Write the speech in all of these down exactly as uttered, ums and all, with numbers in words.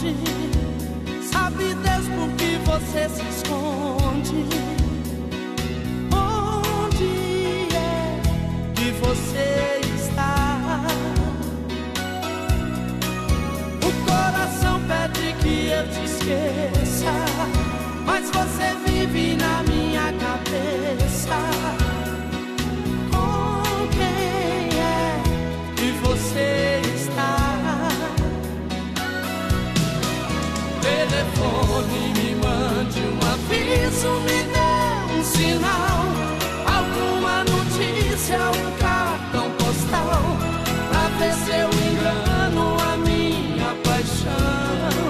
longe. Sabe Deus por que você se esconde? Onde é que você está? O coração pede que eu te esqueça, mas você vive na minha cabeça. Com quem é que você está? Telefone, me mande um aviso, me dê um sinal, alguma notícia, um cartão postal, pra ver se eu engano a minha paixão.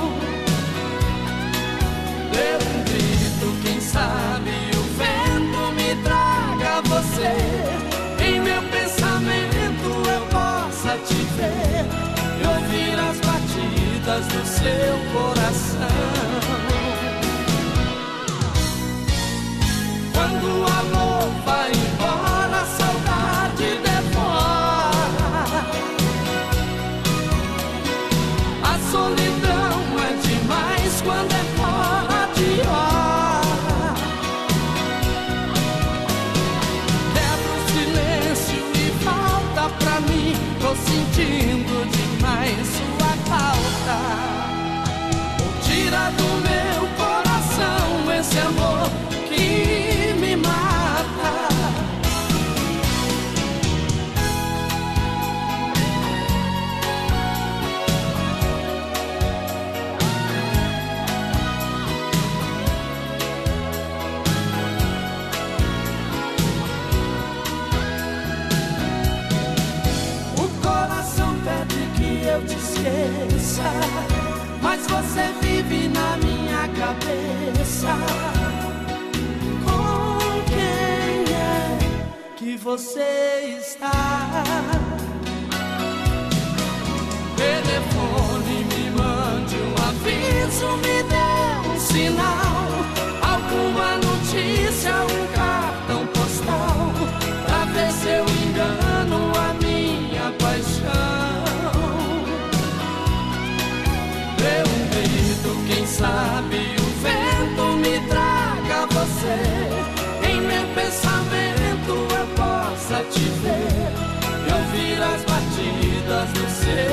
Dê um grito, quem sabe o vento me traga você, em meu pensamento eu possa te ver e ouvir as batidas do seu coração. Quando o amor vai embora, a saudade devora. A solidão é demais quando é fora de hora. Quebra o silêncio e falta pra mim, tô sentindo demais sua falta. Tira do meu coração esse amor que me mata. O coração pede que eu te esqueça, mas você vive na minha cabeça. Com quem é que você está? Telefone, me mande um aviso, me dê um sinal, alguma notícia, um cartão postal, pra ver se eu engano a minha paixão. Dê um grito, quem sabe o vento me traga você, em meu pensamento eu possa te ver e ouvir as batidas do seu